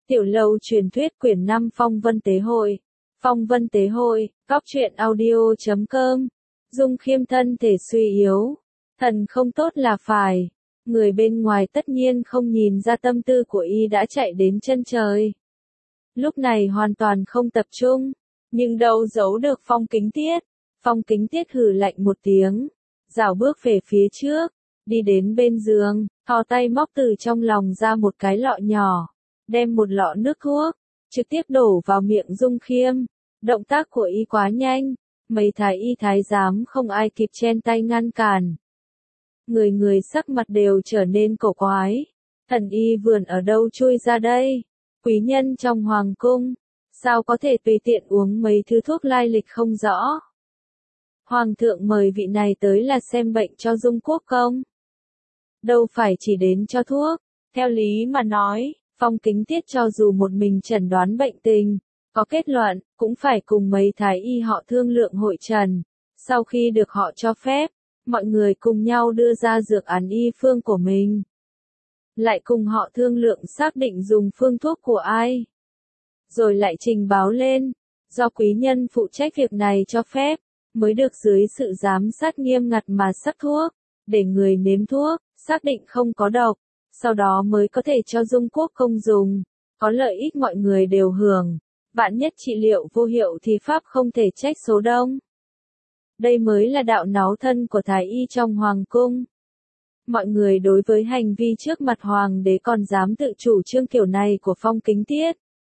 Tiểu lâu truyền thuyết quyển 5 Phong Vân Tế Hội. Phong Vân Tế Hội, góc truyện audio.com. Dung Khiêm thân thể suy yếu, thần không tốt là phải. Người bên ngoài tất nhiên không nhìn ra tâm tư của y đã chạy đến chân trời. Lúc này hoàn toàn không tập trung, nhưng đâu giấu được Phong Kính Tiết. Phong Kính Tiết hừ lạnh một tiếng, rảo bước về phía trước, đi đến bên giường, thò tay móc từ trong lòng ra một cái lọ nhỏ, đem một lọ nước thuốc, trực tiếp đổ vào miệng Dung Khiêm. Động tác của y quá nhanh, mấy thái y thái giám không ai kịp chen tay ngăn cản. Người người sắc mặt đều trở nên cổ quái. Thần y vườn ở đâu chui ra đây? Quý nhân trong hoàng cung, sao có thể tùy tiện uống mấy thứ thuốc lai lịch không rõ? Hoàng thượng mời vị này tới là xem bệnh cho Dung Quốc công, đâu phải chỉ đến cho thuốc. Theo lý mà nói, Phong Kính Tiết cho dù một mình chẩn đoán bệnh tình, có kết luận, cũng phải cùng mấy thái y họ thương lượng hội trần. Sau khi được họ cho phép, mọi người cùng nhau đưa ra dược án y phương của mình. Lại cùng họ thương lượng xác định dùng phương thuốc của ai. Rồi lại trình báo lên, do quý nhân phụ trách việc này cho phép, mới được dưới sự giám sát nghiêm ngặt mà sắc thuốc, để người nếm thuốc, xác định không có độc, sau đó mới có thể cho Dung Quốc công dùng, có lợi ích mọi người đều hưởng. Vạn nhất trị liệu vô hiệu thì pháp không thể trách số đông. Đây mới là đạo náu thân của thái y trong hoàng cung. Mọi người đối với hành vi trước mặt hoàng đế còn dám tự chủ trương kiểu này của Phong Kính Tiết,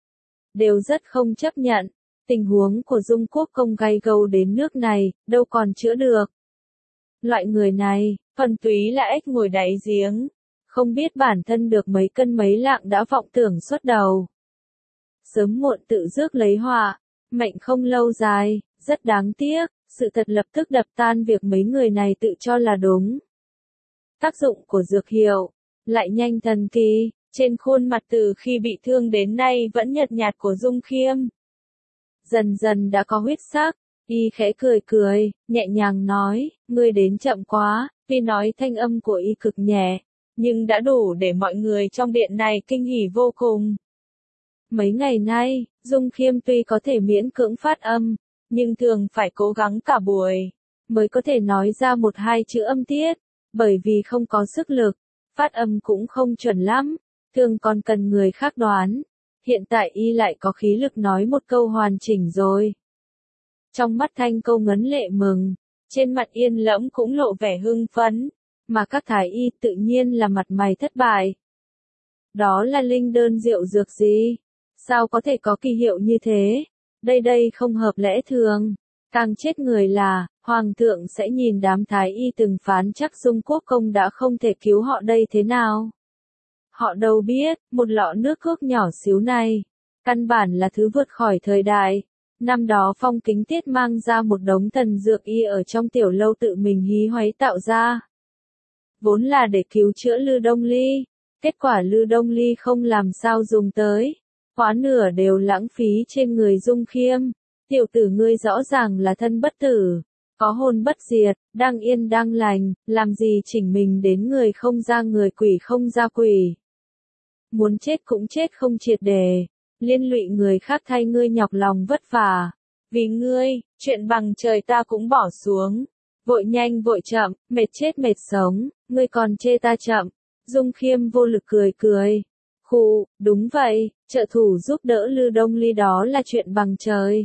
đều rất không chấp nhận. Tình huống của Dung Quốc công gay gâu đến nước này, đâu còn chữa được. Loại người này, thuần túy là ếch ngồi đáy giếng, không biết bản thân được mấy cân mấy lạng đã vọng tưởng suốt đầu. Sớm muộn tự rước lấy họa, mệnh không lâu dài, rất đáng tiếc, sự thật lập tức đập tan việc mấy người này tự cho là đúng. Tác dụng của dược hiệu, lại nhanh thần kỳ, trên khuôn mặt từ khi bị thương đến nay vẫn nhợt nhạt của Dung Khiêm dần dần đã có huyết sắc. Y khẽ cười cười, nhẹ nhàng nói, ngươi đến chậm quá. Tuy nói thanh âm của y cực nhẹ, nhưng đã đủ để mọi người trong điện này kinh hỉ vô cùng. Mấy ngày nay, Dung Khiêm tuy có thể miễn cưỡng phát âm, nhưng thường phải cố gắng cả buổi, mới có thể nói ra một hai chữ âm tiết, bởi vì không có sức lực, phát âm cũng không chuẩn lắm, thường còn cần người khác đoán. Hiện tại y lại có khí lực nói một câu hoàn chỉnh rồi. Trong mắt Thanh Câu ngấn lệ mừng, trên mặt Yên Lẫm cũng lộ vẻ hưng phấn, mà các thái y tự nhiên là mặt mày thất bại. Đó là linh đơn rượu dược gì? Sao có thể có kỳ hiệu như thế? Đây không hợp lẽ thường. Càng chết người là, Hoàng thượng sẽ nhìn đám thái y từng phán chắc Dung Quốc công đã không thể cứu họ đây thế nào? Họ đâu biết, một lọ nước thuốc nhỏ xíu này, căn bản là thứ vượt khỏi thời đại. Năm đó Phong Kính Tiết mang ra một đống thần dược y ở trong tiểu lâu tự mình hí hoáy tạo ra. Vốn là để cứu chữa Lư Đông Ly, kết quả Lư Đông Ly không làm sao dùng tới, quá nửa đều lãng phí trên người Dung Khiêm. Tiểu tử ngươi rõ ràng là thân bất tử, có hồn bất diệt, đang yên đang lành, làm gì chỉnh mình đến người không ra người quỷ không ra quỷ. Muốn chết cũng chết không triệt để, liên lụy người khác thay ngươi nhọc lòng vất vả. Vì ngươi, chuyện bằng trời ta cũng bỏ xuống. Vội nhanh vội chậm, mệt chết mệt sống, ngươi còn chê ta chậm. Dung Khiêm vô lực cười cười. Khụ, đúng vậy, trợ thủ giúp đỡ Lư Đông Ly đó là chuyện bằng trời.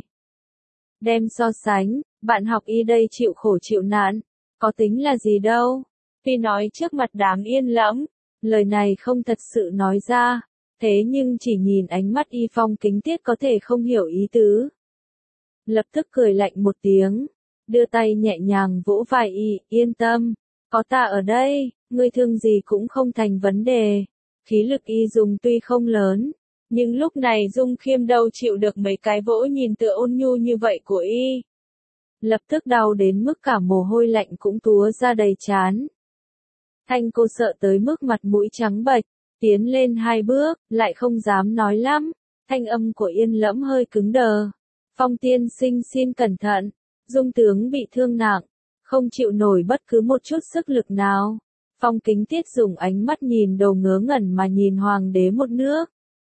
Đem so sánh, bạn học y đây chịu khổ chịu nạn, có tính là gì đâu. Tuy nói trước mặt đám Yên Lẫm, lời này không thật sự nói ra, thế nhưng chỉ nhìn ánh mắt y Phong Kính Tiết có thể không hiểu ý tứ. Lập tức cười lạnh một tiếng, đưa tay nhẹ nhàng vỗ vai y, yên tâm, có ta ở đây, ngươi thương gì cũng không thành vấn đề. Khí lực y dùng tuy không lớn, nhưng lúc này Dung Khiêm đâu chịu được mấy cái vỗ nhìn tựa ôn nhu như vậy của y. Lập tức đau đến mức cả mồ hôi lạnh cũng túa ra đầy trán. Thanh Cô sợ tới mức mặt mũi trắng bệch, tiến lên hai bước, lại không dám nói lắm. Thanh âm của Yên Lẫm hơi cứng đờ. Phong tiên sinh xin cẩn thận, Dung tướng bị thương nặng, không chịu nổi bất cứ một chút sức lực nào. Phong Kính Tiết dùng ánh mắt nhìn đồ ngớ ngẩn mà nhìn hoàng đế một nước.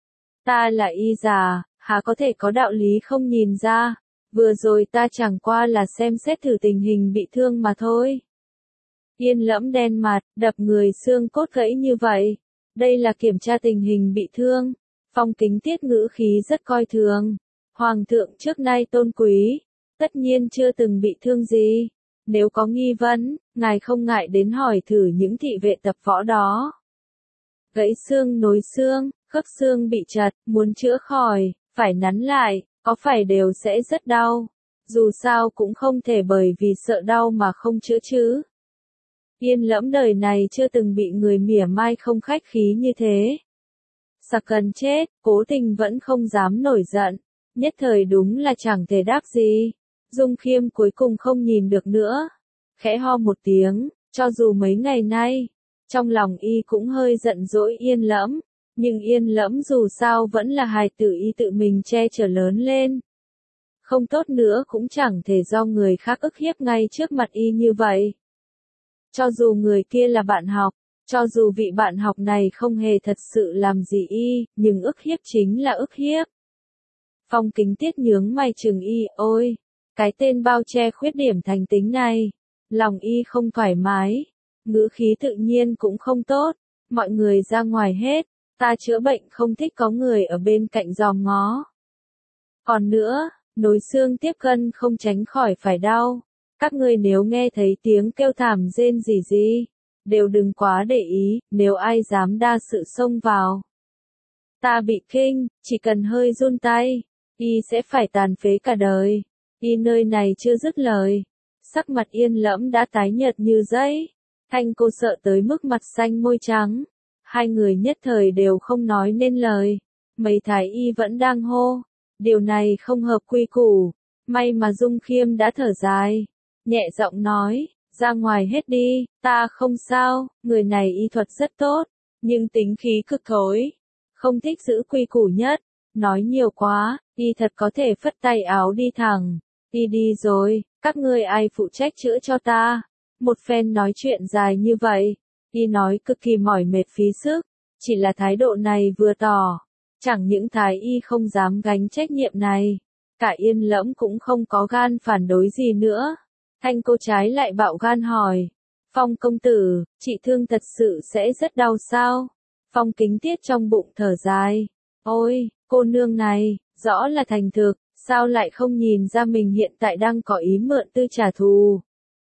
Ta là y già, há có thể có đạo lý không nhìn ra, vừa rồi ta chẳng qua là xem xét thử tình hình bị thương mà thôi. Yên Lẫm đen mặt, đập người xương cốt gãy như vậy. Đây là kiểm tra tình hình bị thương. Phong Kính Tiết ngữ khí rất coi thường. Hoàng thượng trước nay tôn quý, tất nhiên chưa từng bị thương gì. Nếu có nghi vấn, ngài không ngại đến hỏi thử những thị vệ tập võ đó. Gãy xương nối xương, khớp xương bị chặt, muốn chữa khỏi, phải nắn lại, có phải đều sẽ rất đau. Dù sao cũng không thể bởi vì sợ đau mà không chữa chứ. Yên Lẫm đời này chưa từng bị người mỉa mai không khách khí như thế. Sặc cần chết, Cố Tình vẫn không dám nổi giận, nhất thời đúng là chẳng thể đáp gì. Dung Khiêm cuối cùng không nhìn được nữa, khẽ ho một tiếng, cho dù mấy ngày nay, trong lòng y cũng hơi giận dỗi Yên Lẫm, nhưng Yên Lẫm dù sao vẫn là hài tử y tự mình che chở lớn lên. Không tốt nữa cũng chẳng thể do người khác ức hiếp ngay trước mặt y như vậy. Cho dù người kia là bạn học, cho dù vị bạn học này không hề thật sự làm gì y, nhưng ức hiếp chính là ức hiếp. Phong Kính Tiết nhướng mày chừng y, ôi, cái tên bao che khuyết điểm thành tính này. Lòng y không thoải mái, ngữ khí tự nhiên cũng không tốt, mọi người ra ngoài hết, ta chữa bệnh không thích có người ở bên cạnh dòm ngó. Còn nữa, nối xương tiếp cận không tránh khỏi phải đau. Các ngươi nếu nghe thấy tiếng kêu thảm rên rỉ gì, đều đừng quá để ý, nếu ai dám đa sự xông vào. Ta bị kinh, chỉ cần hơi run tay, y sẽ phải tàn phế cả đời. Y nơi này chưa dứt lời, sắc mặt Yên Lẫm đã tái nhợt như giấy. Thanh Cô sợ tới mức mặt xanh môi trắng. Hai người nhất thời đều không nói nên lời. Mấy thái y vẫn đang hô. Điều này không hợp quy củ. May mà Dung Khiêm đã thở dài. Nhẹ giọng nói, ra ngoài hết đi, ta không sao, người này y thuật rất tốt, nhưng tính khí cực thối, không thích giữ quy củ nhất, nói nhiều quá, y thật có thể phất tay áo đi thẳng, y đi rồi, các ngươi ai phụ trách chữa cho ta. Một phen nói chuyện dài như vậy, y nói cực kỳ mỏi mệt phí sức, chỉ là thái độ này vừa tỏ, chẳng những thái y không dám gánh trách nhiệm này, cả Yên Lẫm cũng không có gan phản đối gì nữa. Thanh Cô trái lại bạo gan hỏi, Phong công tử, chị thương thật sự sẽ rất đau sao? Phong Kính Tiết trong bụng thở dài, ôi, cô nương này, rõ là thành thực, sao lại không nhìn ra mình hiện tại đang có ý mượn tư trả thù?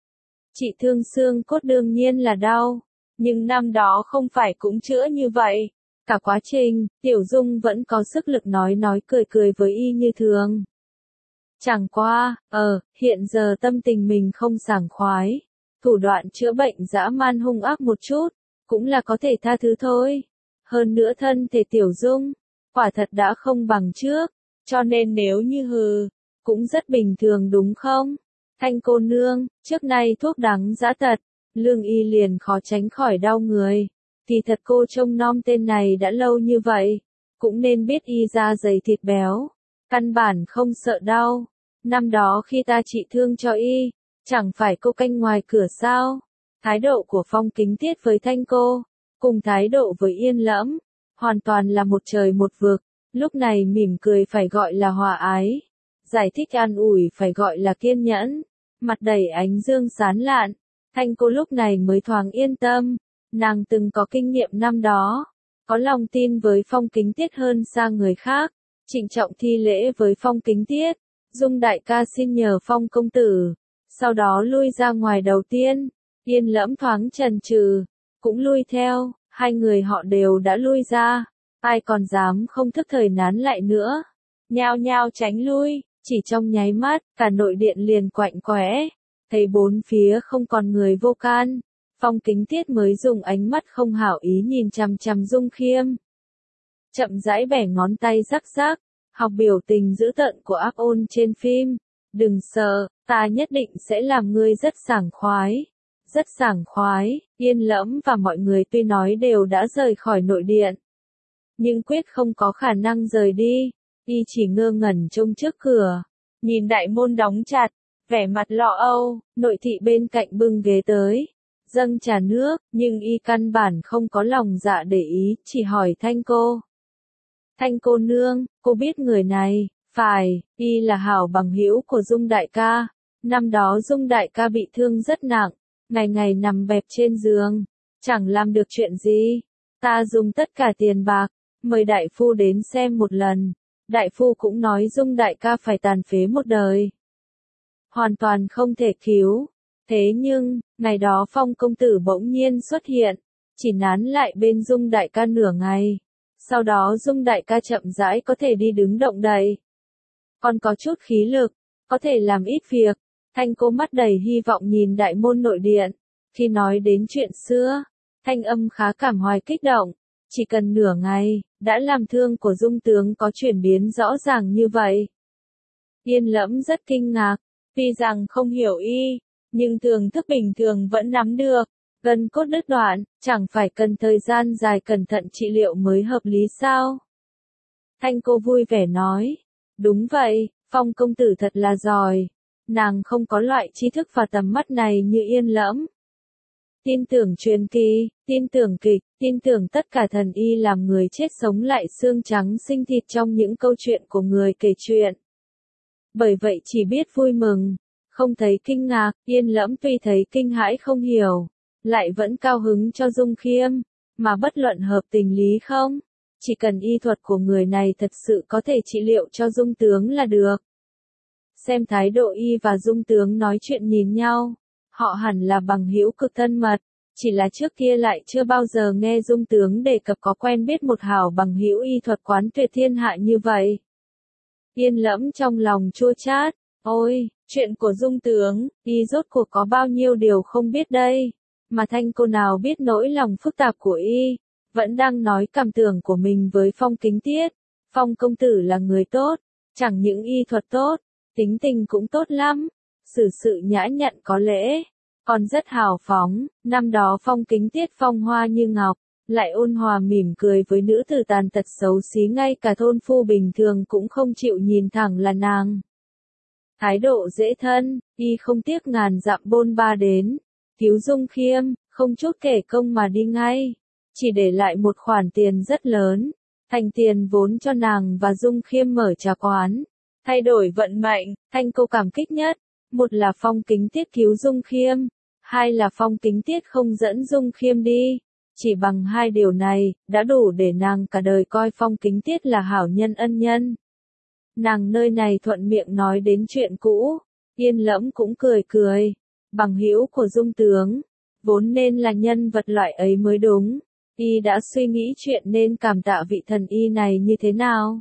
Chị thương xương cốt đương nhiên là đau, nhưng năm đó không phải cũng chữa như vậy. Cả quá trình, Tiểu Dung vẫn có sức lực nói cười với y như thường. Chẳng qua, hiện giờ tâm tình mình không sảng khoái, thủ đoạn chữa bệnh dã man hung ác một chút, cũng là có thể tha thứ thôi. Hơn nữa thân thể Tiểu Dung, quả thật đã không bằng trước, cho nên nếu như cũng rất bình thường đúng không? Thanh cô nương, trước nay thuốc đắng dã tật, lương y liền khó tránh khỏi đau người. Thì thật cô trông nom tên này đã lâu như vậy, cũng nên biết y da dày thịt béo, căn bản không sợ đau. Năm đó khi ta trị thương cho y, chẳng phải cô canh ngoài cửa sao? Thái độ của Phong Kính Tiết với Thanh Cô, cùng thái độ với Yên Lẫm, hoàn toàn là một trời một vực. Lúc này mỉm cười phải gọi là hòa ái, giải thích an ủi phải gọi là kiên nhẫn, mặt đầy ánh dương sáng lạn. Thanh Cô lúc này mới thoáng yên tâm, nàng từng có kinh nghiệm năm đó, có lòng tin với Phong Kính Tiết hơn xa người khác, trịnh trọng thi lễ với Phong Kính Tiết. Dung đại ca xin nhờ Phong công tử, sau đó lui ra ngoài đầu tiên. Yên Lẫm thoáng chần chừ, cũng lui theo, hai người họ đều đã lui ra, ai còn dám không thức thời nán lại nữa, nhao nhao tránh lui, chỉ trong nháy mắt, cả nội điện liền quạnh quẽ, thấy bốn phía không còn người vô can, Phong Kính Tiết mới dùng ánh mắt không hảo ý nhìn chằm chằm Dung Khiêm. Chậm rãi bẻ ngón tay rắc rắc, học biểu tình dữ tợn của ác ôn trên phim. Đừng sợ, ta nhất định sẽ làm ngươi rất sảng khoái. Rất sảng khoái, Yên Lẫm và mọi người tuy nói đều đã rời khỏi nội điện, nhưng quyết không có khả năng rời đi. Y chỉ ngơ ngẩn trông trước cửa, nhìn đại môn đóng chặt, vẻ mặt lo âu. Nội thị bên cạnh bưng ghế tới, dâng trà nước, nhưng y căn bản không có lòng dạ để ý, chỉ hỏi Thanh Cô. Thanh cô nương, cô biết người này, phải, y là hảo bằng hữu của Dung đại ca. Năm đó Dung đại ca bị thương rất nặng, ngày ngày nằm bẹp trên giường, chẳng làm được chuyện gì. Ta dùng tất cả tiền bạc, mời đại phu đến xem một lần. Đại phu cũng nói Dung đại ca phải tàn phế một đời, hoàn toàn không thể cứu. Thế nhưng, ngày đó Phong công tử bỗng nhiên xuất hiện, chỉ nán lại bên Dung đại ca nửa ngày. Sau đó Dung đại ca chậm rãi có thể đi đứng động đậy, còn có chút khí lực, có thể làm ít việc. Thanh cô mắt đầy hy vọng nhìn đại môn nội điện. Khi nói đến chuyện xưa, thanh âm khá cảm hoài kích động. Chỉ cần nửa ngày, đã làm thương của Dung tướng có chuyển biến rõ ràng như vậy. Yên Lẫm rất kinh ngạc, tuy rằng không hiểu y, nhưng thường thức bình thường vẫn nắm được. Gân cốt đứt đoạn, chẳng phải cần thời gian dài cẩn thận trị liệu mới hợp lý sao? Thanh cô vui vẻ nói, đúng vậy, Phong công tử thật là giỏi. Nàng không có loại tri thức và tầm mắt này như Yên Lẫm. Tin tưởng truyền kỳ, tin tưởng kịch, tin tưởng tất cả thần y làm người chết sống lại xương trắng sinh thịt trong những câu chuyện của người kể chuyện. Bởi vậy chỉ biết vui mừng, không thấy kinh ngạc. Yên Lẫm tuy thấy kinh hãi không hiểu, lại vẫn cao hứng cho Dung Khiêm, mà bất luận hợp tình lý không, chỉ cần y thuật của người này thật sự có thể trị liệu cho Dung tướng là được. Xem thái độ y và Dung tướng nói chuyện nhìn nhau, họ hẳn là bằng hữu cực thân mật, chỉ là trước kia lại chưa bao giờ nghe Dung tướng đề cập có quen biết một hảo bằng hữu y thuật quán tuyệt thiên hạ như vậy. Yên Lẫm trong lòng chua chát, ôi, chuyện của Dung tướng, y rốt cuộc có bao nhiêu điều không biết đây, mà Thanh cô nào biết nỗi lòng phức tạp của y, vẫn đang nói cảm tưởng của mình với Phong Kính Tiết. Phong công tử là người tốt, chẳng những y thuật tốt, tính tình cũng tốt lắm, xử sự nhã nhặn có lễ, còn rất hào phóng. Năm đó Phong Kính Tiết phong hoa như ngọc, lại ôn hòa mỉm cười với nữ tử tàn tật xấu xí, ngay cả thôn phu bình thường cũng không chịu nhìn thẳng là nàng. Thái độ dễ thân, y không tiếc ngàn dặm bôn ba đến, cứu Dung Khiêm, không chút kể công mà đi ngay, chỉ để lại một khoản tiền rất lớn, thành tiền vốn cho nàng và Dung Khiêm mở trà quán. Thay đổi vận mệnh, Thanh cô cảm kích nhất, một là Phong Kính Tiết cứu Dung Khiêm, hai là Phong Kính Tiết không dẫn Dung Khiêm đi. Chỉ bằng hai điều này, đã đủ để nàng cả đời coi Phong Kính Tiết là hảo nhân ân nhân. Nàng nơi này thuận miệng nói đến chuyện cũ, Yên Lẫm cũng cười cười, bằng hữu của Dung tướng, vốn nên là nhân vật loại ấy mới đúng. Y đã suy nghĩ chuyện nên cảm tạ vị thần y này như thế nào.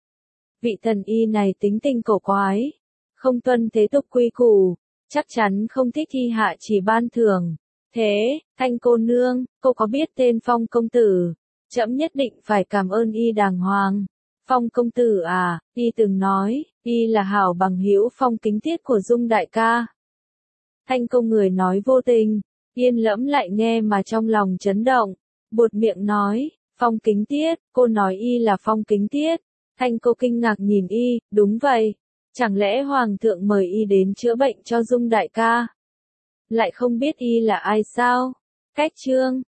Vị thần y này tính tình cổ quái, không tuân thế tục quy củ, chắc chắn không thích thi hạ chỉ ban thưởng. Thế, Thanh cô nương, cô có biết tên Phong công tử? Trẫm nhất định phải cảm ơn y đàng hoàng. Phong công tử à, y từng nói, y là hảo bằng hữu Phong Kính Tiết của Dung đại ca. Thanh cô người nói vô tình, Yên Lẫm lại nghe mà trong lòng chấn động, buột miệng nói, Phong Kính Tiết, cô nói y là Phong Kính Tiết. Thanh cô kinh ngạc nhìn y, đúng vậy, chẳng lẽ Hoàng thượng mời y đến chữa bệnh cho Dung đại ca? Lại không biết y là ai sao? Cách chương